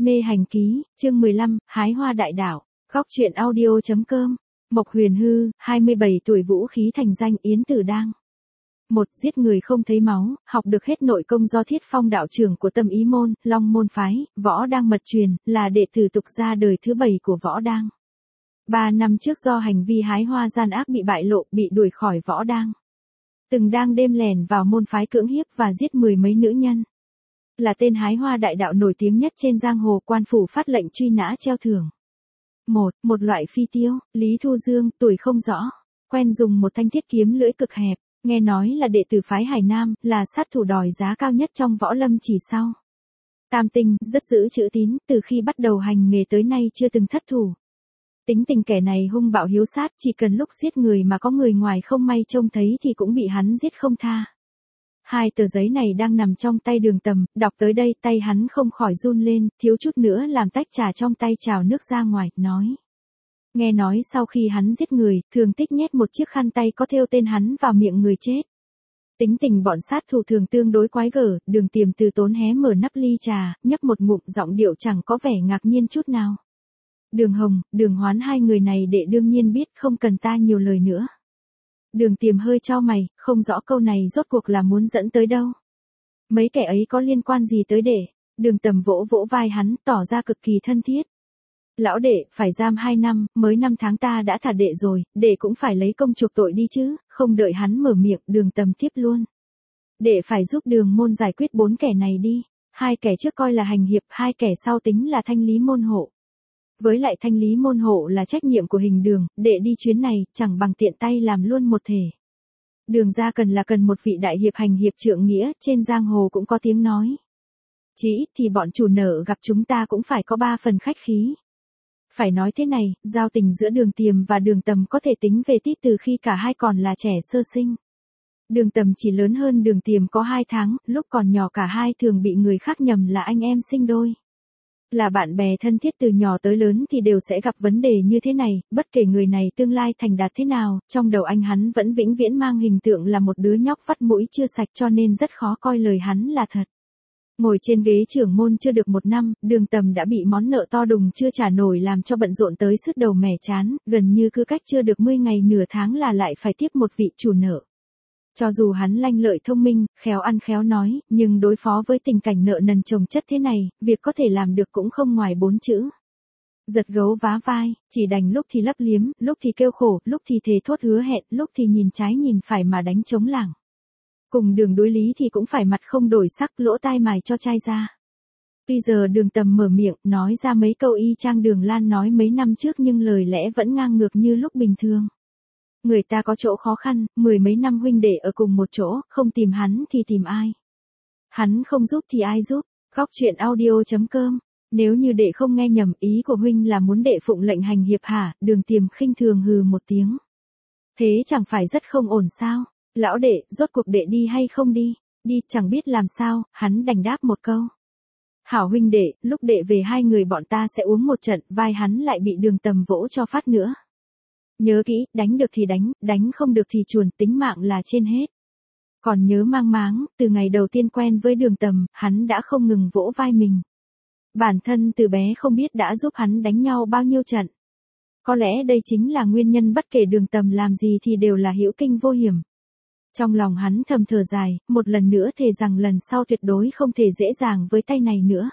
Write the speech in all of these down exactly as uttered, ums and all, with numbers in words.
Mê hành ký, chương mười lăm, hái hoa đại đạo, góc truyện audio chấm com, Mộc Huyền Hư, hai mươi bảy tuổi vũ khí thành danh Yến Tử Đang. Một, giết người không thấy máu, học được hết nội công do Thiết Phong đạo trưởng của Tâm Ý môn, Long môn phái, Võ Đang mật truyền, là đệ tử tục gia đời thứ bảy của Võ Đang. Ba năm trước do hành vi hái hoa gian ác bị bại lộ, bị đuổi khỏi Võ Đang. Từng đang đêm lèn vào môn phái cưỡng hiếp và giết mười mấy nữ nhân. Là tên hái hoa đại đạo nổi tiếng nhất trên giang hồ, quan phủ phát lệnh truy nã treo thưởng. Một, một loại phi tiêu, Lý Thu Dương, tuổi không rõ, quen dùng một thanh thiết kiếm lưỡi cực hẹp, nghe nói là đệ tử phái Hải Nam, là sát thủ đòi giá cao nhất trong võ lâm chỉ sau Tam Tinh, rất giữ chữ tín, từ khi bắt đầu hành nghề tới nay chưa từng thất thủ. Tính tình kẻ này hung bạo hiếu sát, chỉ cần lúc giết người mà có người ngoài không may trông thấy thì cũng bị hắn giết không tha. Hai tờ giấy này đang nằm trong tay Đường Tầm, đọc tới đây tay hắn không khỏi run lên, thiếu chút nữa làm tách trà trong tay trào nước ra ngoài, nói. Nghe nói sau khi hắn giết người, thường tích nhét một chiếc khăn tay có thêu tên hắn vào miệng người chết. Tính tình bọn sát thủ thường tương đối quái gở, Đường Tiềm từ tốn hé mở nắp ly trà, nhấp một ngụm, giọng điệu chẳng có vẻ ngạc nhiên chút nào. Đường Hồng, Đường Hoán, hai người này đệ đương nhiên biết, không cần ta nhiều lời nữa. Đường Tiềm hơi chau mày, không rõ câu này rốt cuộc là muốn dẫn tới đâu. Mấy kẻ ấy có liên quan gì tới đệ? Đường Tầm vỗ vỗ vai hắn, tỏ ra cực kỳ thân thiết. Lão đệ, phải giam hai năm, mới năm tháng ta đã thả đệ rồi, đệ cũng phải lấy công chuộc tội đi chứ, không đợi hắn mở miệng, Đường Tầm tiếp luôn. Đệ phải giúp Đường môn giải quyết bốn kẻ này đi, hai kẻ trước coi là hành hiệp, hai kẻ sau tính là thanh lý môn hộ. Với lại thanh lý môn hộ là trách nhiệm của Hình Đường, đệ đi chuyến này, chẳng bằng tiện tay làm luôn một thể. Đường ra cần là cần một vị đại hiệp hành hiệp trượng nghĩa, trên giang hồ cũng có tiếng nói. Chỉ ít thì bọn chủ nợ gặp chúng ta cũng phải có ba phần khách khí. Phải nói thế này, giao tình giữa Đường Tiềm và Đường Tầm có thể tính về tít từ khi cả hai còn là trẻ sơ sinh. Đường Tầm chỉ lớn hơn Đường Tiềm có hai tháng, lúc còn nhỏ cả hai thường bị người khác nhầm là anh em sinh đôi. Là bạn bè thân thiết từ nhỏ tới lớn thì đều sẽ gặp vấn đề như thế này, bất kể người này tương lai thành đạt thế nào, trong đầu anh hắn vẫn vĩnh viễn mang hình tượng là một đứa nhóc vắt mũi chưa sạch, cho nên rất khó coi lời hắn là thật. Ngồi trên ghế trưởng môn chưa được một năm, Đường Tầm đã bị món nợ to đùng chưa trả nổi làm cho bận rộn tới sứt đầu mẻ chán, gần như cứ cách chưa được mười ngày nửa tháng là lại phải tiếp một vị chủ nợ. Cho dù hắn lanh lợi thông minh, khéo ăn khéo nói, nhưng đối phó với tình cảnh nợ nần chồng chất thế này, việc có thể làm được cũng không ngoài bốn chữ. Giật gấu vá vai, chỉ đành lúc thì lấp liếm, lúc thì kêu khổ, lúc thì thề thốt hứa hẹn, lúc thì nhìn trái nhìn phải mà đánh trống lảng. Cùng Đường đối lý thì cũng phải mặt không đổi sắc, lỗ tai mài cho chai ra. Bây giờ Đường Tầm mở miệng, nói ra mấy câu y chang Đường Lan nói mấy năm trước, nhưng lời lẽ vẫn ngang ngược như lúc bình thường. Người ta có chỗ khó khăn, mười mấy năm huynh đệ ở cùng một chỗ, không tìm hắn thì tìm ai? Hắn không giúp thì ai giúp? Góc truyện audio chấm com. Nếu như đệ không nghe nhầm, ý của huynh là muốn đệ phụng lệnh hành hiệp hả? Đường Tiềm khinh thường hừ một tiếng. Thế chẳng phải rất không ổn sao? Lão đệ, rốt cuộc đệ đi hay không đi? Đi, chẳng biết làm sao, hắn đành đáp một câu. Hảo huynh đệ, lúc đệ về hai người bọn ta sẽ uống một trận, vai hắn lại bị Đường Tầm vỗ cho phát nữa. Nhớ kỹ, đánh được thì đánh, đánh không được thì chuồn, tính mạng là trên hết. Còn nhớ mang máng, từ ngày đầu tiên quen với Đường Tầm, hắn đã không ngừng vỗ vai mình. Bản thân từ bé không biết đã giúp hắn đánh nhau bao nhiêu trận. Có lẽ đây chính là nguyên nhân bất kể Đường Tầm làm gì thì đều là hữu kinh vô hiểm. Trong lòng hắn thầm thở dài, một lần nữa thề rằng lần sau tuyệt đối không thể dễ dàng với tay này nữa.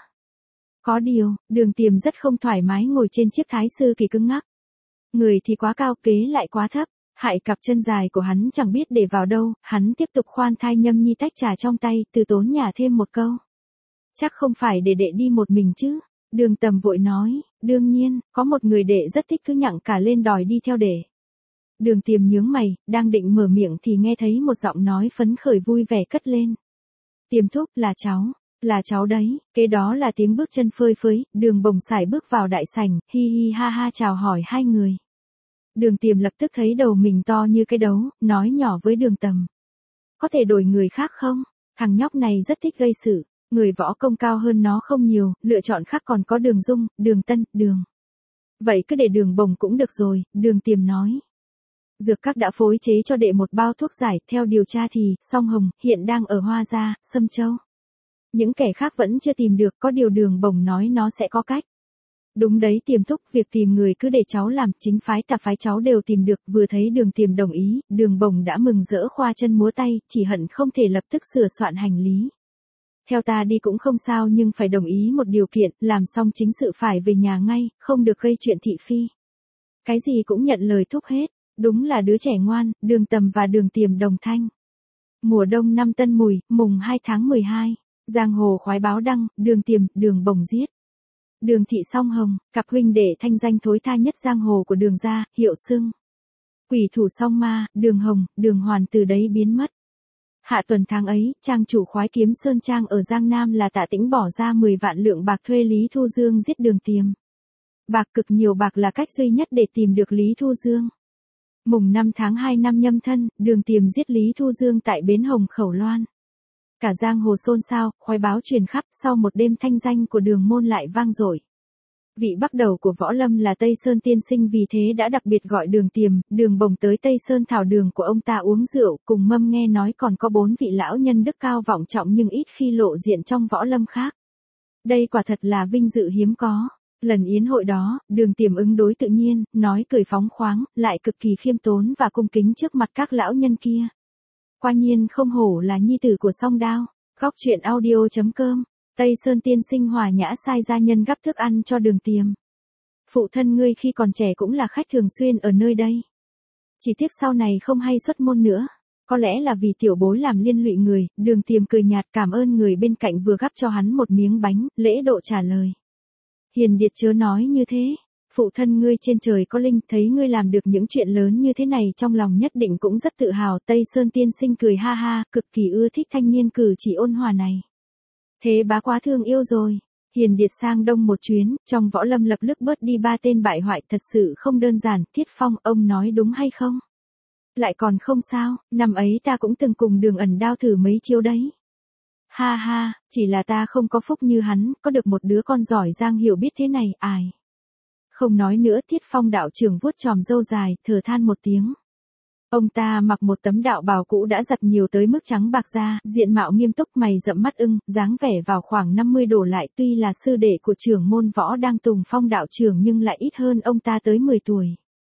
Có điều, Đường Tiềm rất không thoải mái ngồi trên chiếc thái sư kỳ cứng ngắc. Người thì quá cao, kế lại quá thấp, hại cặp chân dài của hắn chẳng biết để vào đâu, hắn tiếp tục khoan thai nhâm nhi tách trà trong tay, từ tốn nhả thêm một câu. Chắc không phải để đệ đi một mình chứ? Đường Tầm vội nói, đương nhiên, có một người đệ rất thích cứ nhặng cả lên đòi đi theo đệ. Đường Tiềm nhướng mày, đang định mở miệng thì nghe thấy một giọng nói phấn khởi vui vẻ cất lên. Tiềm thúc, là cháu. Là cháu đấy, kế đó là tiếng bước chân phơi phới, Đường bồng sải bước vào đại sảnh, hi hi ha ha chào hỏi hai người. Đường Tiềm lập tức thấy đầu mình to như cái đấu, nói nhỏ với Đường Tầm. Có thể đổi người khác không? Thằng nhóc này rất thích gây sự, người võ công cao hơn nó không nhiều, lựa chọn khác còn có Đường Dung, Đường Tân, Đường. Vậy cứ để Đường bồng cũng được rồi, Đường Tiềm nói. Dược các đã phối chế cho đệ một bao thuốc giải, theo điều tra thì, Song Hồng, hiện đang ở Hoa Gia, Sâm Châu. Những kẻ khác vẫn chưa tìm được, có điều Đường Bồng nói nó sẽ có cách. Đúng đấy Tiềm thúc, việc tìm người cứ để cháu làm, chính phái tà phái cháu đều tìm được. Vừa thấy Đường Tiềm đồng ý, Đường Bồng đã mừng rỡ khoa chân múa tay, chỉ hận không thể lập tức sửa soạn hành lý. Theo ta đi cũng không sao, nhưng phải đồng ý một điều kiện, làm xong chính sự phải về nhà ngay, không được gây chuyện thị phi. Cái gì cũng nhận lời thúc hết, đúng là đứa trẻ ngoan. Đường Tầm và Đường Tiềm đồng thanh. Mùa đông năm Tân Mùi, mùng hai tháng mười hai, giang hồ khoái báo đăng, Đường Tiềm, Đường Bồng giết. Đường thị song hồng, cặp huynh đệ thanh danh thối tha nhất giang hồ của Đường gia, hiệu xưng quỷ thủ song ma. Đường Hồng, Đường Hoàn từ đấy biến mất. Hạ tuần tháng ấy, trang chủ khoái kiếm Sơn Trang ở Giang Nam là Tạ Tĩnh bỏ ra mười vạn lượng bạc thuê Lý Thu Dương giết Đường Tiềm. Bạc cực nhiều, bạc là cách duy nhất để tìm được Lý Thu Dương. Mùng năm tháng hai năm Nhâm Thân, Đường Tiềm giết Lý Thu Dương tại bến Hồng Khẩu Loan. Cả giang hồ xôn xao, khoái báo truyền khắp, sau một đêm thanh danh của Đường môn lại vang dội. Vị bắt đầu của võ lâm là Tây Sơn tiên sinh, vì thế đã đặc biệt gọi Đường Tiềm, Đường Bồng tới Tây Sơn thảo đường của ông ta uống rượu, cùng mâm nghe nói còn có bốn vị lão nhân đức cao vọng trọng nhưng ít khi lộ diện trong võ lâm khác. Đây quả thật là vinh dự hiếm có. Lần yến hội đó, Đường Tiềm ứng đối tự nhiên, nói cười phóng khoáng, lại cực kỳ khiêm tốn và cung kính trước mặt các lão nhân kia. Quả nhiên không hổ là nhi tử của Song Đao. Góc truyện audio chấm com. Tây Sơn tiên sinh hòa nhã sai gia nhân gắp thức ăn cho Đường Tiềm. Phụ thân ngươi khi còn trẻ cũng là khách thường xuyên ở nơi đây. Chỉ tiếc sau này không hay xuất môn nữa. Có lẽ là vì tiểu bối làm liên lụy người. Đường Tiềm cười nhạt cảm ơn người bên cạnh vừa gắp cho hắn một miếng bánh, lễ độ trả lời. Hiền điệt chớ nói như thế. Phụ thân ngươi trên trời có linh, thấy ngươi làm được những chuyện lớn như thế này trong lòng nhất định cũng rất tự hào. Tây Sơn tiên sinh cười ha ha, cực kỳ ưa thích thanh niên cử chỉ ôn hòa này. Thế bá quá thương yêu rồi. Hiền điệt sang đông một chuyến, trong võ lâm lập lức bớt đi ba tên bại hoại, thật sự không đơn giản. Thiết Phong, ông nói đúng hay không? Lại còn không sao, năm ấy ta cũng từng cùng Đường Ẩn Đao thử mấy chiêu đấy. Ha ha, chỉ là ta không có phúc như hắn, có được một đứa con giỏi giang hiểu biết thế này, ai. Không nói nữa. Thiết Phong đạo trưởng vuốt chòm râu dài, thở than một tiếng. Ông ta mặc một tấm đạo bào cũ đã giặt nhiều tới mức trắng bạc da, diện mạo nghiêm túc, mày rậm mắt ưng, dáng vẻ vào khoảng năm mươi đổ lại, tuy là sư đệ của trưởng môn võ đang Tùng Phong đạo trưởng nhưng lại ít hơn ông ta tới mười tuổi.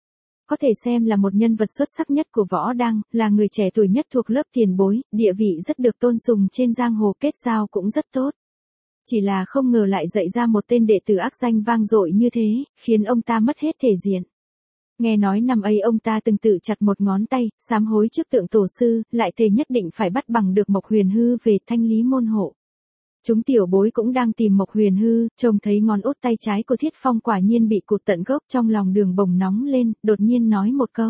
Có thể xem là một nhân vật xuất sắc nhất của võ đang, là người trẻ tuổi nhất thuộc lớp tiền bối, địa vị rất được tôn sùng trên giang hồ, kết giao cũng rất tốt. Chỉ là không ngờ lại dạy ra một tên đệ tử ác danh vang dội như thế, khiến ông ta mất hết thể diện. Nghe nói năm ấy ông ta từng tự chặt một ngón tay, sám hối trước tượng tổ sư, lại thề nhất định phải bắt bằng được Mộc Huyền Hư về thanh lý môn hộ. Chúng tiểu bối cũng đang tìm Mộc Huyền Hư, trông thấy ngón út tay trái của Thiết Phong quả nhiên bị cụt tận gốc, trong lòng Đường Bồng nóng lên, đột nhiên nói một câu.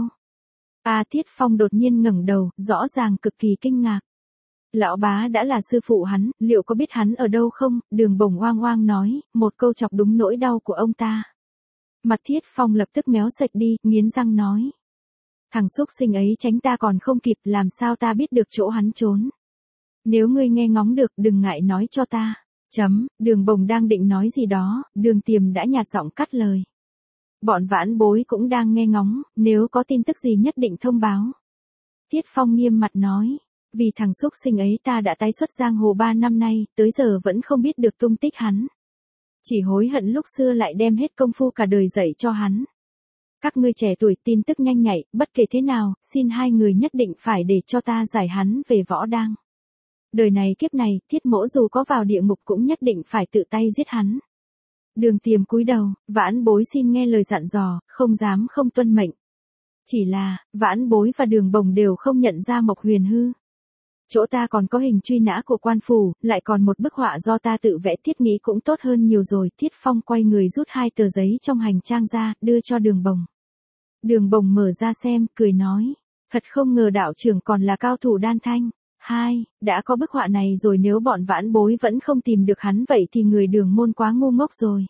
À, Thiết Phong đột nhiên ngẩng đầu, rõ ràng cực kỳ kinh ngạc. Lão bá đã là sư phụ hắn, liệu có biết hắn ở đâu không? Đường Bồng oang oang nói, một câu chọc đúng nỗi đau của ông ta. Mặt Thiết Phong lập tức méo sạch đi, nghiến răng nói. Thằng xúc sinh ấy tránh ta còn không kịp, làm sao ta biết được chỗ hắn trốn. Nếu ngươi nghe ngóng được, đừng ngại nói cho ta. Chấm, Đường Bồng đang định nói gì đó, Đường Tiềm đã nhạt giọng cắt lời. Bọn vãn bối cũng đang nghe ngóng, nếu có tin tức gì nhất định thông báo. Thiết Phong nghiêm mặt nói. Vì thằng xúc sinh ấy ta đã tái xuất giang hồ ba năm nay, tới giờ vẫn không biết được tung tích hắn. Chỉ hối hận lúc xưa lại đem hết công phu cả đời dạy cho hắn. Các ngươi trẻ tuổi tin tức nhanh nhạy, bất kể thế nào, xin hai người nhất định phải để cho ta giải hắn về võ đang. Đời này kiếp này, Thiết mỗ dù có vào địa ngục cũng nhất định phải tự tay giết hắn. Đường Tiềm cúi đầu, vãn bối xin nghe lời dặn dò, không dám không tuân mệnh. Chỉ là, vãn bối và Đường Bồng đều không nhận ra Mộc Huyền Hư. Chỗ ta còn có hình truy nã của quan phủ, lại còn một bức họa do ta tự vẽ, thiết nghĩ cũng tốt hơn nhiều rồi. Thiết Phong quay người rút hai tờ giấy trong hành trang ra, đưa cho Đường Bồng. Đường Bồng mở ra xem, cười nói. Thật không ngờ đạo trưởng còn là cao thủ đan thanh. Hai, đã có bức họa này rồi, nếu bọn vãn bối vẫn không tìm được hắn vậy thì người Đường môn quá ngu ngốc rồi.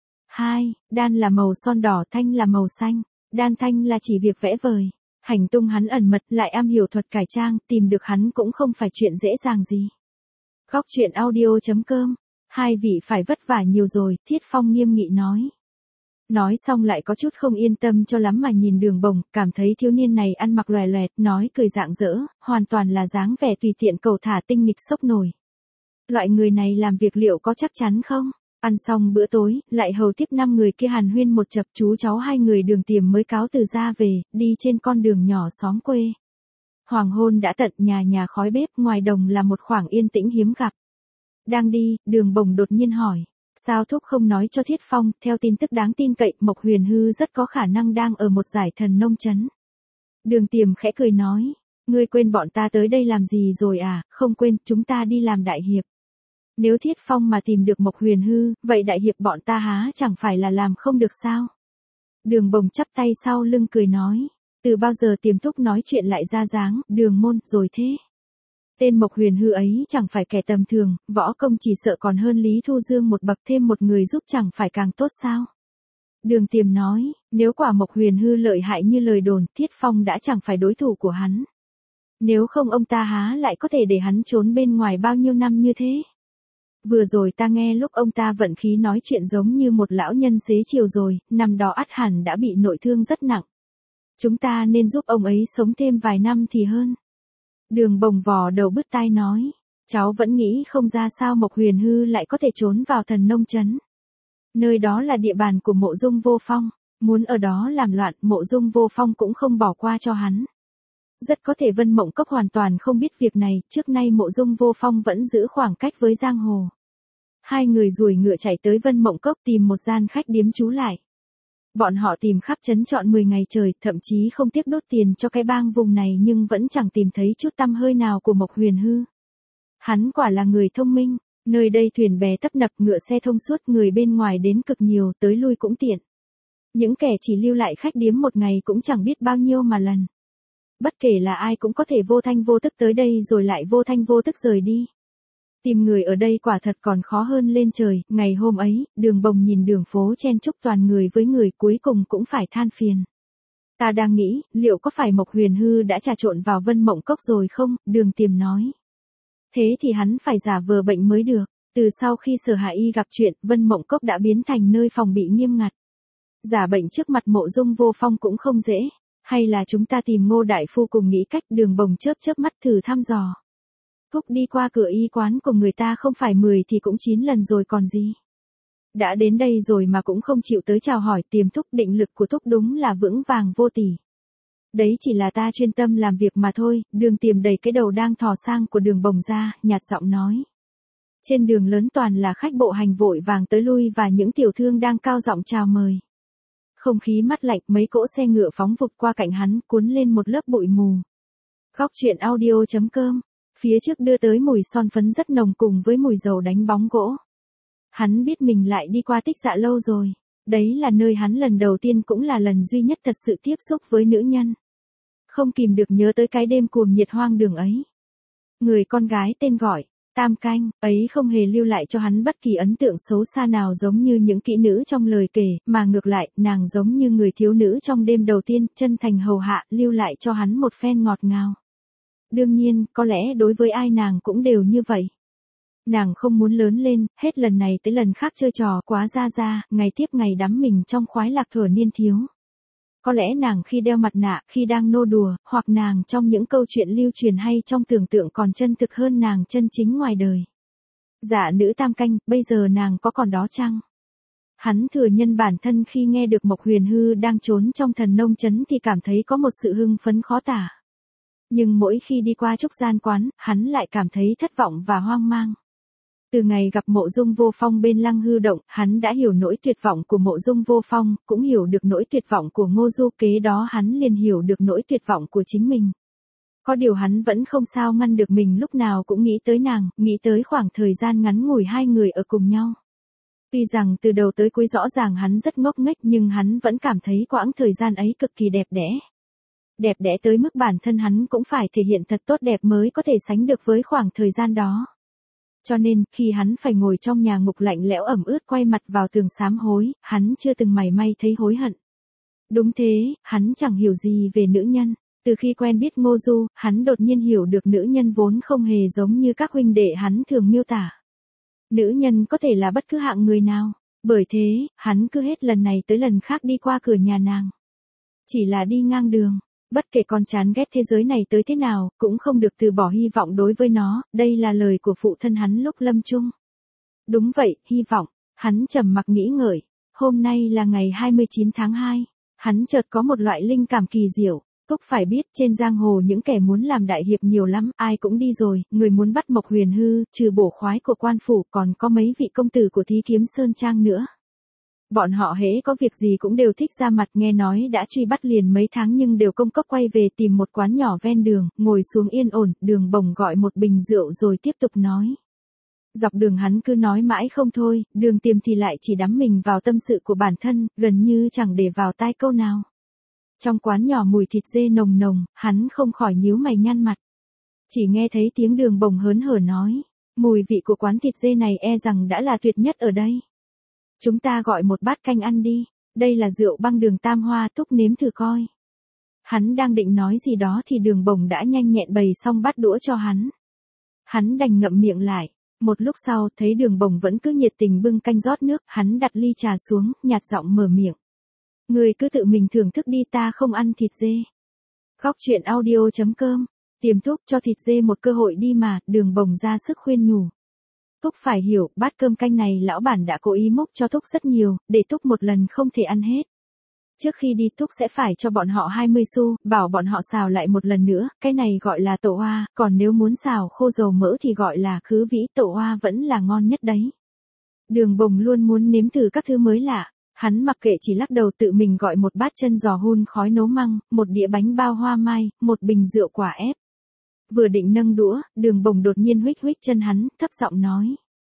Hai, đan là màu son đỏ, thanh là màu xanh. Đan thanh là chỉ việc vẽ vời. Hành tung hắn ẩn mật, lại am hiểu thuật cải trang, tìm được hắn cũng không phải chuyện dễ dàng gì. Góc truyện audio chấm com. Hai vị phải vất vả nhiều rồi, Thiết Phong nghiêm nghị nói. Nói xong lại có chút không yên tâm cho lắm mà nhìn Đường Bồng, cảm thấy thiếu niên này ăn mặc lòe loẹt, nói cười rạng rỡ, hoàn toàn là dáng vẻ tùy tiện cầu thả tinh nghịch sốc nổi. Loại người này làm việc liệu có chắc chắn không? Ăn xong bữa tối, lại hầu tiếp năm người kia hàn huyên một chập, chú cháu hai người Đường Tiềm mới cáo từ ra về, đi trên con đường nhỏ xóm quê. Hoàng hôn đã tận, nhà nhà khói bếp, ngoài đồng là một khoảng yên tĩnh hiếm gặp. Đang đi, Đường Bồng đột nhiên hỏi, sao thúc không nói cho Thiết Phong? Theo tin tức đáng tin cậy, Mộc Huyền Hư rất có khả năng đang ở một giải thần nông trấn. Đường Tiềm khẽ cười nói, ngươi quên bọn ta tới đây làm gì rồi à? Không quên, chúng ta đi làm đại hiệp. Nếu Thiết Phong mà tìm được Mộc Huyền Hư, vậy đại hiệp bọn ta há chẳng phải là làm không được sao? Đường Bồng chắp tay sau lưng cười nói, từ bao giờ Tiềm thúc nói chuyện lại ra dáng, Đường môn, rồi thế. Tên Mộc Huyền Hư ấy chẳng phải kẻ tầm thường, võ công chỉ sợ còn hơn Lý Thu Dương một bậc, thêm một người giúp chẳng phải càng tốt sao? Đường Tiềm nói, nếu quả Mộc Huyền Hư lợi hại như lời đồn, Thiết Phong đã chẳng phải đối thủ của hắn. Nếu không ông ta há lại có thể để hắn trốn bên ngoài bao nhiêu năm như thế? Vừa rồi ta nghe lúc ông ta vận khí nói chuyện giống như một lão nhân xế chiều rồi, năm đó ắt hẳn đã bị nội thương rất nặng. Chúng ta nên giúp ông ấy sống thêm vài năm thì hơn. Đường Bồng vò đầu bứt tai nói, cháu vẫn nghĩ không ra sao Mộc Huyền Hư lại có thể trốn vào thần nông trấn. Nơi đó là địa bàn của Mộ Dung Vô Phong, muốn ở đó làm loạn, Mộ Dung Vô Phong cũng không bỏ qua cho hắn. Rất có thể Vân Mộng Cốc hoàn toàn không biết việc này, trước nay Mộ Dung Vô Phong vẫn giữ khoảng cách với giang hồ. Hai người ruồi ngựa chạy tới Vân Mộng Cốc tìm một gian khách điếm trú lại. Bọn họ tìm khắp trấn trọn mười ngày trời, thậm chí không tiếc đốt tiền cho cái bang vùng này nhưng vẫn chẳng tìm thấy chút tăm hơi nào của Mộc Huyền Hư. Hắn quả là người thông minh, nơi đây thuyền bè tấp nập, ngựa xe thông suốt, người bên ngoài đến cực nhiều, tới lui cũng tiện. Những kẻ chỉ lưu lại khách điếm một ngày cũng chẳng biết bao nhiêu mà lần. Bất kể là ai cũng có thể vô thanh vô tức tới đây rồi lại vô thanh vô tức rời đi. Tìm người ở đây quả thật còn khó hơn lên trời. Ngày hôm ấy, Đường Bồng nhìn đường phố chen chúc toàn người với người, cuối cùng cũng phải than phiền. Ta đang nghĩ, liệu có phải Mộc Huyền Hư đã trà trộn vào Vân Mộng Cốc rồi không? Đường Tiềm nói. Thế thì hắn phải giả vờ bệnh mới được. Từ sau khi Sở Hạ Y gặp chuyện, Vân Mộng Cốc đã biến thành nơi phòng bị nghiêm ngặt. Giả bệnh trước mặt Mộ Dung Vô Phong cũng không dễ. Hay là chúng ta tìm Ngô đại phu cùng nghĩ cách? Đường Bồng chớp chớp mắt thử thăm dò. Thúc đi qua cửa y quán của người ta không phải mười thì cũng chín lần rồi còn gì. Đã đến đây rồi mà cũng không chịu tới chào hỏi. Tiềm thúc, định lực của thúc đúng là vững vàng vô tỷ. Đấy chỉ là ta chuyên tâm làm việc mà thôi. Đường Tiềm đẩy cái đầu đang thò sang của Đường Bồng ra, nhạt giọng nói. Trên đường lớn toàn là khách bộ hành vội vàng tới lui và những tiểu thương đang cao giọng chào mời. Không khí mát lạnh, mấy cỗ xe ngựa phóng vụt qua cạnh hắn, cuốn lên một lớp bụi mù. Góc truyện audio chấm com. Phía trước đưa tới mùi son phấn rất nồng cùng với mùi dầu đánh bóng gỗ. Hắn biết mình lại đi qua Tích Dạ lâu rồi. Đấy là nơi hắn lần đầu tiên cũng là lần duy nhất thật sự tiếp xúc với nữ nhân. Không kìm được nhớ tới cái đêm cuồng nhiệt hoang đường ấy. Người con gái tên gọi Tam Canh ấy không hề lưu lại cho hắn bất kỳ ấn tượng xấu xa nào giống như những kỹ nữ trong lời kể, mà ngược lại, nàng giống như người thiếu nữ trong đêm đầu tiên, chân thành hầu hạ, lưu lại cho hắn một phen ngọt ngào. Đương nhiên, có lẽ đối với ai nàng cũng đều như vậy. Nàng không muốn lớn lên, hết lần này tới lần khác chơi trò quá ra ra, ngày tiếp ngày đắm mình trong khoái lạc thuở niên thiếu. Có lẽ nàng khi đeo mặt nạ, khi đang nô đùa, hoặc nàng trong những câu chuyện lưu truyền hay trong tưởng tượng còn chân thực hơn nàng chân chính ngoài đời. Dạ nữ Tam Canh, bây giờ nàng có còn đó chăng? Hắn thừa nhân bản thân khi nghe được Mộc Huyền Hư đang trốn trong thần nông trấn thì cảm thấy có một sự hưng phấn khó tả. Nhưng mỗi khi đi qua trúc gian quán, hắn lại cảm thấy thất vọng và hoang mang. Từ ngày gặp Mộ Dung Vô Phong bên Lăng Hư Động, hắn đã hiểu nỗi tuyệt vọng của Mộ Dung Vô Phong, cũng hiểu được nỗi tuyệt vọng của Ngô Du, kế đó hắn liền hiểu được nỗi tuyệt vọng của chính mình. Có điều hắn vẫn không sao ngăn được mình lúc nào cũng nghĩ tới nàng, nghĩ tới khoảng thời gian ngắn ngủi hai người ở cùng nhau. Tuy rằng từ đầu tới cuối rõ ràng hắn rất ngốc nghếch nhưng hắn vẫn cảm thấy quãng thời gian ấy cực kỳ đẹp đẽ. Đẹp đẽ tới mức bản thân hắn cũng phải thể hiện thật tốt đẹp mới có thể sánh được với khoảng thời gian đó. Cho nên, khi hắn phải ngồi trong nhà ngục lạnh lẽo ẩm ướt quay mặt vào tường sám hối, hắn chưa từng mảy may thấy hối hận. Đúng thế, hắn chẳng hiểu gì về nữ nhân. Từ khi quen biết Ngô Du, hắn đột nhiên hiểu được nữ nhân vốn không hề giống như các huynh đệ hắn thường miêu tả. Nữ nhân có thể là bất cứ hạng người nào. Bởi thế, hắn cứ hết lần này tới lần khác đi qua cửa nhà nàng. Chỉ là đi ngang đường, Bất kể con chán ghét thế giới này tới thế nào, cũng không được từ bỏ hy vọng đối với nó, đây là lời của phụ thân hắn lúc lâm chung. Đúng vậy, hy vọng. Hắn trầm mặc nghĩ ngợi. Hôm nay là ngày hai mươi chín tháng hai. Hắn chợt có một loại linh cảm kỳ diệu. Thúc phải biết trên giang hồ những kẻ muốn làm đại hiệp nhiều lắm, ai cũng đi rồi, người muốn bắt Mộc Huyền Hư, trừ bổ khoái của quan phủ còn có mấy vị công tử của Thí Kiếm Sơn Trang nữa. Bọn họ hễ có việc gì cũng đều thích ra mặt, nghe nói đã truy bắt liền mấy tháng nhưng đều công cốc quay về tìm một quán nhỏ ven đường, ngồi xuống yên ổn, Đường Bồng gọi một bình rượu rồi tiếp tục nói. Dọc đường hắn cứ nói mãi không thôi, Đường Tiềm thì lại chỉ đắm mình vào tâm sự của bản thân, gần như chẳng để vào tai câu nào. Trong quán nhỏ mùi thịt dê nồng nồng, hắn không khỏi nhíu mày nhăn mặt. Chỉ nghe thấy tiếng Đường Bồng hớn hở nói, mùi vị của quán thịt dê này e rằng đã là tuyệt nhất ở đây. Chúng ta gọi một bát canh ăn đi, đây là rượu băng đường tam hoa, Thúc nếm thử coi. Hắn đang định nói gì đó thì Đường Bồng đã nhanh nhẹn bày xong bát đũa cho hắn. Hắn đành ngậm miệng lại. Một lúc sau, thấy Đường Bồng vẫn cứ nhiệt tình bưng canh rót nước, hắn đặt ly trà xuống, nhạt giọng mở miệng. Người cứ tự mình thưởng thức đi, ta không ăn thịt dê. Góc truyện audio chấm com. Tiềm Thúc cho thịt dê một cơ hội đi mà, Đường Bồng ra sức khuyên nhủ. Thúc phải hiểu, bát cơm canh này lão bản đã cố ý múc cho Thúc rất nhiều, để Thúc một lần không thể ăn hết. Trước khi đi Thúc sẽ phải cho bọn họ hai mươi xu, bảo bọn họ xào lại một lần nữa, cái này gọi là tổ hoa, còn nếu muốn xào khô dầu mỡ thì gọi là khứ vĩ, tổ hoa vẫn là ngon nhất đấy. Đường Bồng luôn muốn nếm thử các thứ mới lạ, hắn mặc kệ chỉ lắc đầu tự mình gọi một bát chân giò hun khói nấu măng, một đĩa bánh bao hoa mai, một bình rượu quả ép. Vừa định nâng đũa, Đường Bồng đột nhiên huých huých chân hắn, thấp giọng nói.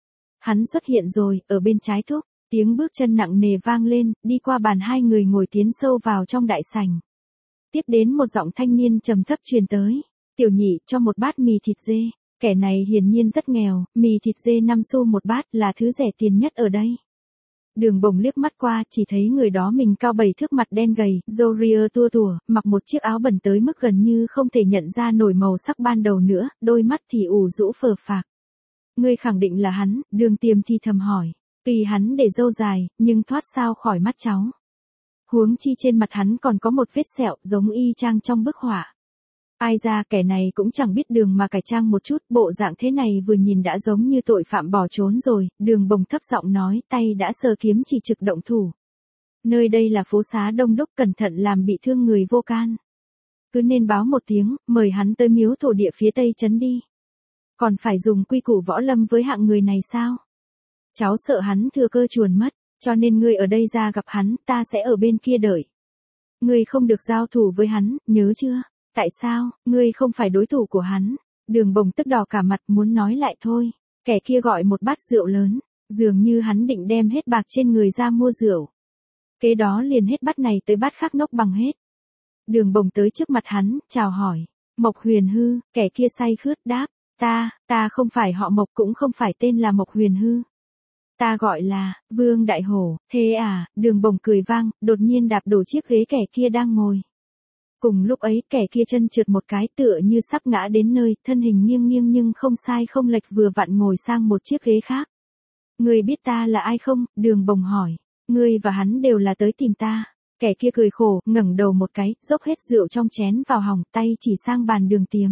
Hắn xuất hiện rồi, ở bên trái Thúc. Tiếng bước chân nặng nề vang lên, đi qua bàn hai người ngồi tiến sâu vào trong đại sảnh. Tiếp đến một giọng thanh niên trầm thấp truyền tới. Tiểu nhị, cho một bát mì thịt dê. Kẻ này hiển nhiên rất nghèo, mì thịt dê năm xu một bát là thứ rẻ tiền nhất ở đây. Đường Bồng liếc mắt qua, chỉ thấy người đó mình cao bảy thước, mặt đen gầy, râu ria tua tủa, mặc một chiếc áo bẩn tới mức gần như không thể nhận ra nổi màu sắc ban đầu nữa, đôi mắt thì ủ rũ phờ phạc. Ngươi khẳng định là hắn, Đường Tiềm thì thầm hỏi. Tuy hắn để râu dài, nhưng thoát sao khỏi mắt cháu. Huống chi trên mặt hắn còn có một vết sẹo giống y chang trong bức họa. Ai ra kẻ này cũng chẳng biết đường mà cải trang một chút, bộ dạng thế này vừa nhìn đã giống như tội phạm bỏ trốn rồi. Đường Bồng thấp giọng nói, tay đã sờ kiếm chỉ trực động thủ. Nơi đây là phố xá đông đúc, cẩn thận làm bị thương người vô can. Cứ nên báo một tiếng, mời hắn tới miếu thổ địa phía tây trấn đi. Còn phải dùng quy củ võ lâm với hạng người này sao? Cháu sợ hắn thừa cơ chuồn mất, cho nên ngươi ở đây ra gặp hắn, ta sẽ ở bên kia đợi. Ngươi không được giao thủ với hắn, nhớ chưa? Tại sao, ngươi không phải đối thủ của hắn? Đường Bồng tức đỏ cả mặt muốn nói lại thôi. Kẻ kia gọi một bát rượu lớn, dường như hắn định đem hết bạc trên người ra mua rượu. Kế đó liền hết bát này tới bát khác nốc bằng hết. Đường Bồng tới trước mặt hắn, chào hỏi. Mộc Huyền Hư, kẻ kia say khướt đáp. Ta, ta không phải họ Mộc cũng không phải tên là Mộc Huyền Hư. Ta gọi là, Vương Đại Hổ, thế à, Đường Bồng cười vang, đột nhiên đạp đổ chiếc ghế kẻ kia đang ngồi. Cùng lúc ấy kẻ kia chân trượt một cái tựa như sắp ngã đến nơi, thân hình nghiêng nghiêng nhưng không sai không lệch vừa vặn ngồi sang một chiếc ghế khác. Ngươi biết ta là ai không? Đường Bồng hỏi. Ngươi và hắn đều là tới tìm ta. Kẻ kia cười khổ, ngẩng đầu một cái, dốc hết rượu trong chén vào hỏng, tay chỉ sang bàn Đường Tiềm.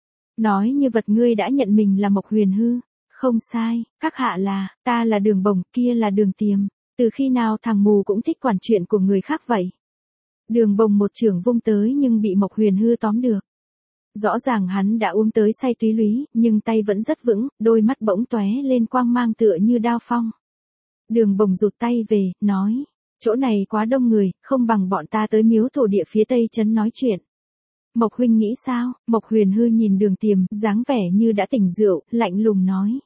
Nói như vật ngươi đã nhận mình là Mộc Huyền Hư. Không sai, các hạ là, ta là Đường Bồng, kia là Đường Tiềm. Từ khi nào thằng mù cũng thích quản chuyện của người khác vậy? Đường Bồng một chưởng vung tới nhưng bị Mộc Huyền Hư tóm được. Rõ ràng hắn đã uống tới say túy lúy, nhưng tay vẫn rất vững, đôi mắt bỗng tóe lên quang mang tựa như đao phong. Đường Bồng rụt tay về, nói, chỗ này quá đông người, không bằng bọn ta tới miếu thổ địa phía tây trấn nói chuyện. Mộc huynh nghĩ sao? Mộc Huyền Hư nhìn Đường Tiềm, dáng vẻ như đã tỉnh rượu, lạnh lùng nói.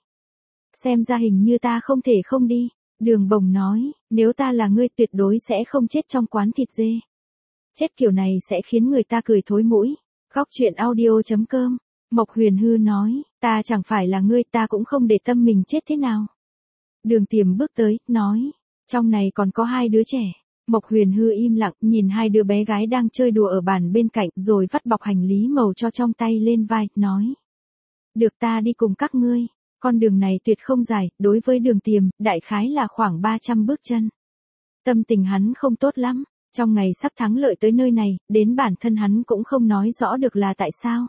Xem ra hình như ta không thể không đi. Đường Bồng nói, nếu ta là ngươi tuyệt đối sẽ không chết trong quán thịt dê. Chết kiểu này sẽ khiến người ta cười thối mũi. Góc truyện audio chấm com. Mộc Huyền Hư nói, ta chẳng phải là ngươi, ta cũng không để tâm mình chết thế nào. Đường Tiềm bước tới, nói, trong này còn có hai đứa trẻ. Mộc Huyền Hư im lặng, nhìn hai đứa bé gái đang chơi đùa ở bàn bên cạnh, rồi vắt bọc hành lý màu cho trong tay lên vai, nói. Được, ta đi cùng các ngươi. Con đường này tuyệt không dài, đối với Đường Tiềm, đại khái là khoảng ba trăm bước chân. Tâm tình hắn không tốt lắm. Trong ngày sắp thắng lợi tới nơi này, đến bản thân hắn cũng không nói rõ được là tại sao.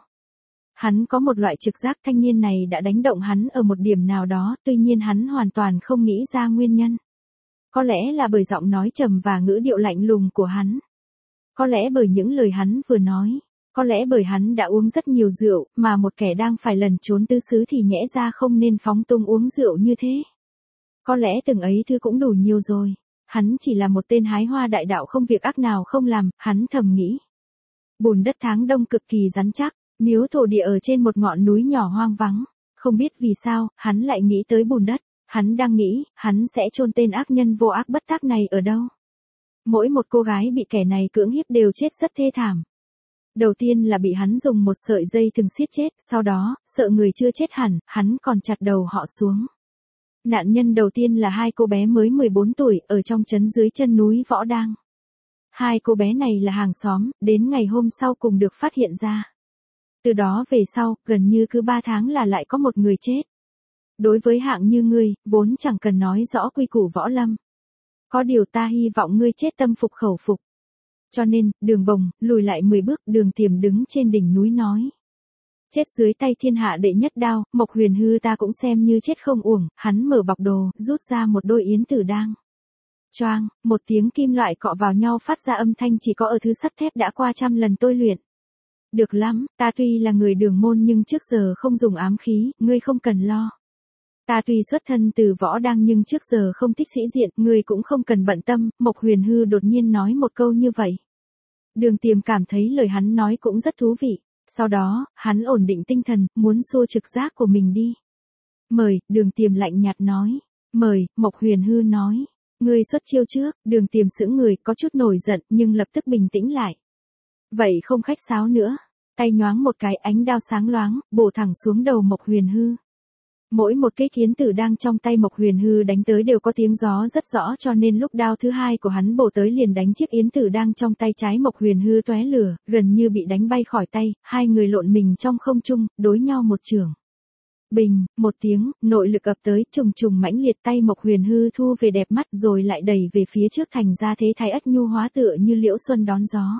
Hắn có một loại trực giác thanh niên này đã đánh động hắn ở một điểm nào đó, tuy nhiên hắn hoàn toàn không nghĩ ra nguyên nhân. Có lẽ là bởi giọng nói trầm và ngữ điệu lạnh lùng của hắn. Có lẽ bởi những lời hắn vừa nói. Có lẽ bởi hắn đã uống rất nhiều rượu, mà một kẻ đang phải lẩn trốn tứ xứ thì nhẽ ra không nên phóng tung uống rượu như thế. Có lẽ từng ấy thứ cũng đủ nhiều rồi. Hắn chỉ là một tên hái hoa đại đạo không việc ác nào không làm, hắn thầm nghĩ. Bùn đất tháng đông cực kỳ rắn chắc, miếu thổ địa ở trên một ngọn núi nhỏ hoang vắng. Không biết vì sao, hắn lại nghĩ tới bùn đất. Hắn đang nghĩ, hắn sẽ chôn tên ác nhân vô ác bất tác này ở đâu. Mỗi một cô gái bị kẻ này cưỡng hiếp đều chết rất thê thảm. Đầu tiên là bị hắn dùng một sợi dây thừng siết chết, sau đó, sợ người chưa chết hẳn, hắn còn chặt đầu họ xuống. Nạn nhân đầu tiên là hai cô bé mới mười bốn tuổi, ở trong trấn dưới chân núi Võ Đang. Hai cô bé này là hàng xóm, đến ngày hôm sau cùng được phát hiện ra. Từ đó về sau, gần như cứ ba tháng là lại có một người chết. Đối với hạng như ngươi, vốn chẳng cần nói rõ quy củ võ lâm. Có điều ta hy vọng ngươi chết tâm phục khẩu phục. Cho nên, Đường Bồng, lùi lại mười bước, Đường Tiềm đứng trên đỉnh núi nói. Chết dưới tay thiên hạ đệ nhất đao, Mộc Huyền Hư ta cũng xem như chết không uổng, hắn mở bọc đồ, rút ra một đôi yến tử đang. Choang, một tiếng kim loại cọ vào nhau phát ra âm thanh chỉ có ở thứ sắt thép đã qua trăm lần tôi luyện. Được lắm, ta tuy là người đường môn nhưng trước giờ không dùng ám khí, ngươi không cần lo. Ta tuy xuất thân từ Võ Đang nhưng trước giờ không thích sĩ diện, ngươi cũng không cần bận tâm, Mộc Huyền Hư đột nhiên nói một câu như vậy. Đường Tiềm cảm thấy lời hắn nói cũng rất thú vị, sau đó, hắn ổn định tinh thần, muốn xua trực giác của mình đi. Mời, Đường Tiềm lạnh nhạt nói. Mời, Mộc Huyền Hư nói. Ngươi xuất chiêu trước, Đường Tiềm sững người, có chút nổi giận, nhưng lập tức bình tĩnh lại. Vậy không khách sáo nữa, tay nhoáng một cái ánh đao sáng loáng, bổ thẳng xuống đầu Mộc Huyền Hư. Mỗi một cái yến tử đang trong tay Mộc Huyền Hư đánh tới đều có tiếng gió rất rõ cho nên lúc đao thứ hai của hắn bổ tới liền đánh chiếc yến tử đang trong tay trái Mộc Huyền Hư tóe lửa, gần như bị đánh bay khỏi tay, hai người lộn mình trong không trung, đối nhau một chưởng. Bình, một tiếng, nội lực ập tới, trùng trùng mãnh liệt tay Mộc Huyền Hư thu về đẹp mắt rồi lại đẩy về phía trước thành ra thế thái ất nhu hóa tựa như liễu xuân đón gió.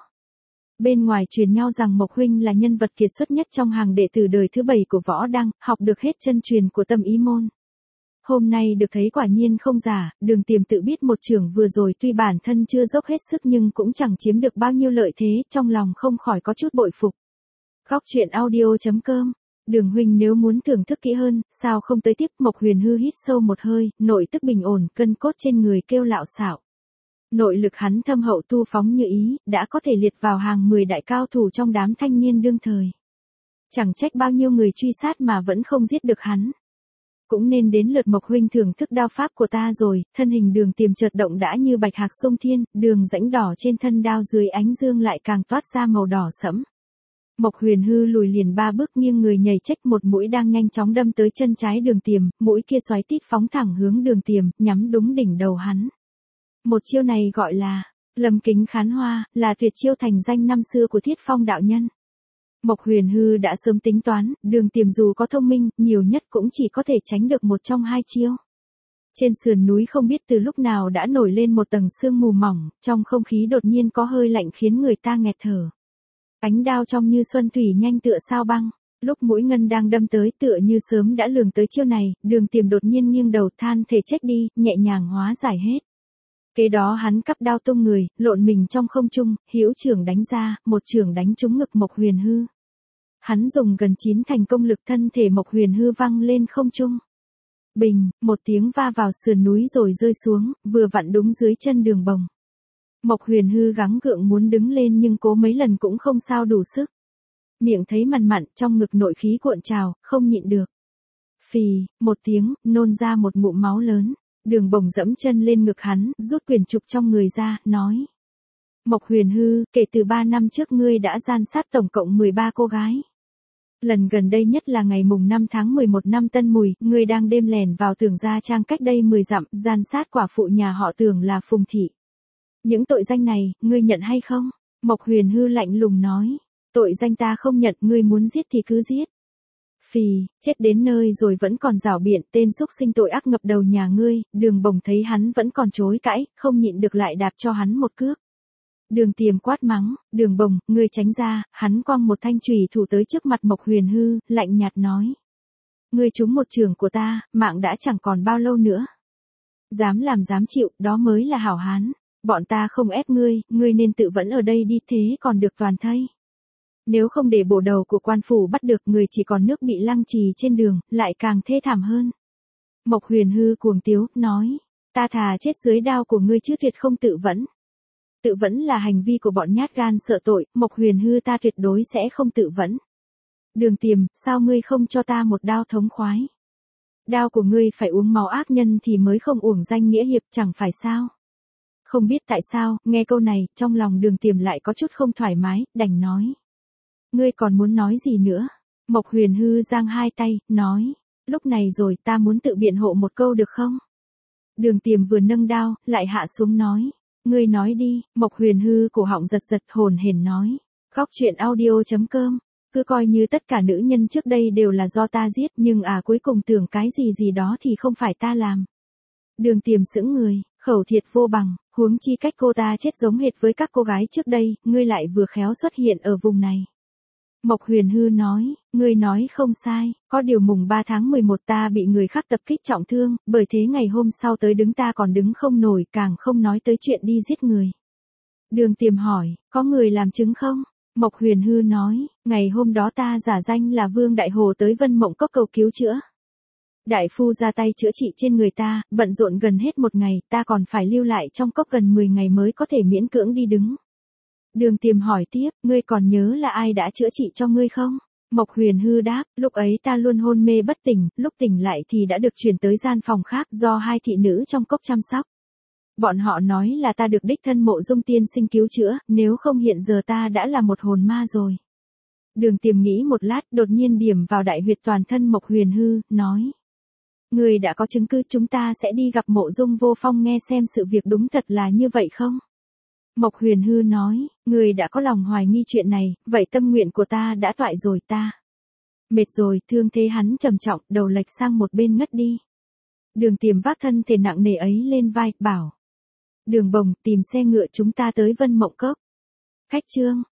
Bên ngoài truyền nhau rằng Mộc huynh là nhân vật kiệt xuất nhất trong hàng đệ tử đời thứ bảy của Võ Đăng, học được hết chân truyền của Tâm Ý môn. Hôm nay được thấy quả nhiên không giả, Đường Tiềm tự biết một chưởng vừa rồi tuy bản thân chưa dốc hết sức nhưng cũng chẳng chiếm được bao nhiêu lợi thế, trong lòng không khỏi có chút bội phục. Góc truyện audio chấm com. Đường huynh nếu muốn thưởng thức kỹ hơn, sao không tới tiếp? Mộc Huyền Hư hít sâu một hơi, nội tức bình ổn, cân cốt trên người kêu lạo xạo. Nội lực hắn thâm hậu tu phóng như ý, đã có thể liệt vào hàng mười đại cao thủ trong đám thanh niên đương thời. Chẳng trách bao nhiêu người truy sát mà vẫn không giết được hắn. Cũng nên đến lượt Mộc huynh thưởng thức đao pháp của ta rồi, thân hình Đường Tiềm chợt động đã như bạch hạc sông thiên, đường rãnh đỏ trên thân đao dưới ánh dương lại càng toát ra màu đỏ sẫm. Mộc Huyền Hư lùi liền ba bước nghiêng người nhảy trách một mũi đang nhanh chóng đâm tới chân trái Đường Tiềm, mũi kia xoáy tít phóng thẳng hướng Đường Tiềm, nhắm đúng đỉnh đầu hắn. Một chiêu này gọi là Lâm Kính Khán Hoa, là tuyệt chiêu thành danh năm xưa của Thiết Phong đạo nhân. Mộc Huyền Hư đã sớm tính toán, Đường Tiềm dù có thông minh, nhiều nhất cũng chỉ có thể tránh được một trong hai chiêu. Trên sườn núi không biết từ lúc nào đã nổi lên một tầng sương mù mỏng, trong không khí đột nhiên có hơi lạnh khiến người ta nghẹt thở. Ánh đao trong như xuân thủy nhanh tựa sao băng, lúc mũi ngân đang đâm tới tựa như sớm đã lường tới chiêu này, Đường Tiềm đột nhiên nghiêng đầu than thể trách đi, nhẹ nhàng hóa giải hết. Kế đó hắn cắp đao tung người, lộn mình trong không trung, hữu chưởng đánh ra, một chưởng đánh trúng ngực Mộc Huyền Hư. Hắn dùng gần chín thành công lực thân thể Mộc Huyền Hư văng lên không trung. Bình, một tiếng va vào sườn núi rồi rơi xuống, vừa vặn đúng dưới chân Đường Bồng. Mộc Huyền Hư gắng gượng muốn đứng lên nhưng cố mấy lần cũng không sao đủ sức. Miệng thấy mằn mặn, trong ngực nội khí cuộn trào, không nhịn được. Phì, một tiếng, nôn ra một ngụm máu lớn. Đường Bồng dẫm chân lên ngực hắn, rút quyền trục trong người ra, nói. Mộc Huyền Hư, kể từ ba năm trước ngươi đã gian sát tổng cộng mười ba cô gái. Lần gần đây nhất là ngày mùng năm tháng mười một năm Tân Mùi, ngươi đang đêm lẻn vào Tưởng Gia Trang cách đây mười dặm, gian sát quả phụ nhà họ Tưởng là Phùng Thị. Những tội danh này, ngươi nhận hay không? Mộc Huyền Hư lạnh lùng nói. Tội danh ta không nhận, ngươi muốn giết thì cứ giết. Phì, chết đến nơi rồi vẫn còn rảo biện, tên xúc sinh tội ác ngập đầu nhà ngươi. Đường Bồng thấy hắn vẫn còn chối cãi, không nhịn được lại đạp cho hắn một cước. Đường Tiềm quát mắng, Đường Bồng, ngươi tránh ra, hắn quăng một thanh chùy thủ tới trước mặt Mộc Huyền Hư, lạnh nhạt nói. Ngươi trúng một chưởng của ta, mạng đã chẳng còn bao lâu nữa. Dám làm dám chịu, đó mới là hảo hán. Bọn ta không ép ngươi, ngươi nên tự vẫn ở đây đi thế còn được toàn thây. Nếu không để bổ đầu của quan phủ bắt được người chỉ còn nước bị lăng trì trên đường, lại càng thê thảm hơn. Mộc Huyền Hư cuồng tiếu, nói, ta thà chết dưới đao của ngươi chứ tuyệt không tự vẫn. Tự vẫn là hành vi của bọn nhát gan sợ tội, Mộc Huyền Hư ta tuyệt đối sẽ không tự vẫn. Đường Tiềm, sao ngươi không cho ta một đao thống khoái? Đao của ngươi phải uống máu ác nhân thì mới không uổng danh nghĩa hiệp chẳng phải sao? Không biết tại sao, nghe câu này, trong lòng Đường Tiềm lại có chút không thoải mái, đành nói. Ngươi còn muốn nói gì nữa? Mộc Huyền Hư giang hai tay, nói. Lúc này rồi ta muốn tự biện hộ một câu được không? Đường Tiềm vừa nâng đao, lại hạ xuống nói. Ngươi nói đi, Mộc Huyền Hư cổ họng giật giật hồn hển nói. Khóc chuyện audio chấm com. Cứ coi như tất cả nữ nhân trước đây đều là do ta giết nhưng à cuối cùng tưởng cái gì gì đó thì không phải ta làm. Đường Tiềm sững người, khẩu thiệt vô bằng, huống chi cách cô ta chết giống hệt với các cô gái trước đây, ngươi lại vừa khéo xuất hiện ở vùng này. Mộc Huyền Hư nói, ngươi nói không sai, có điều mùng ba tháng mười một ta bị người khác tập kích trọng thương, bởi thế ngày hôm sau tới đứng ta còn đứng không nổi, càng không nói tới chuyện đi giết người. Đường Tiềm hỏi, có người làm chứng không? Mộc Huyền Hư nói, ngày hôm đó ta giả danh là Vương Đại Hồ tới Vân Mộng Cốc cầu cứu chữa. Đại phu ra tay chữa trị trên người ta, bận rộn gần hết một ngày, ta còn phải lưu lại trong cốc gần mười ngày mới có thể miễn cưỡng đi đứng. Đường Tiềm hỏi tiếp, ngươi còn nhớ là ai đã chữa trị cho ngươi không? Mộc Huyền Hư đáp, lúc ấy ta luôn hôn mê bất tỉnh, lúc tỉnh lại thì đã được chuyển tới gian phòng khác do hai thị nữ trong cốc chăm sóc. Bọn họ nói là ta được đích thân Mộ Dung tiên sinh cứu chữa, nếu không hiện giờ ta đã là một hồn ma rồi. Đường Tiềm nghĩ một lát, đột nhiên điểm vào đại huyệt toàn thân Mộc Huyền Hư, nói. Người đã có chứng cứ chúng ta sẽ đi gặp Mộ Dung Vô Phong nghe xem sự việc đúng thật là như vậy không? Mộc Huyền Hư nói, người đã có lòng hoài nghi chuyện này, vậy tâm nguyện của ta đã toại rồi ta. Mệt rồi, thương thế hắn trầm trọng, đầu lệch sang một bên ngất đi. Đường Tiềm vác thân thể nặng nề ấy lên vai, bảo. Đường Bồng, tìm xe ngựa chúng ta tới Vân Mộng Cốc. Khách chương.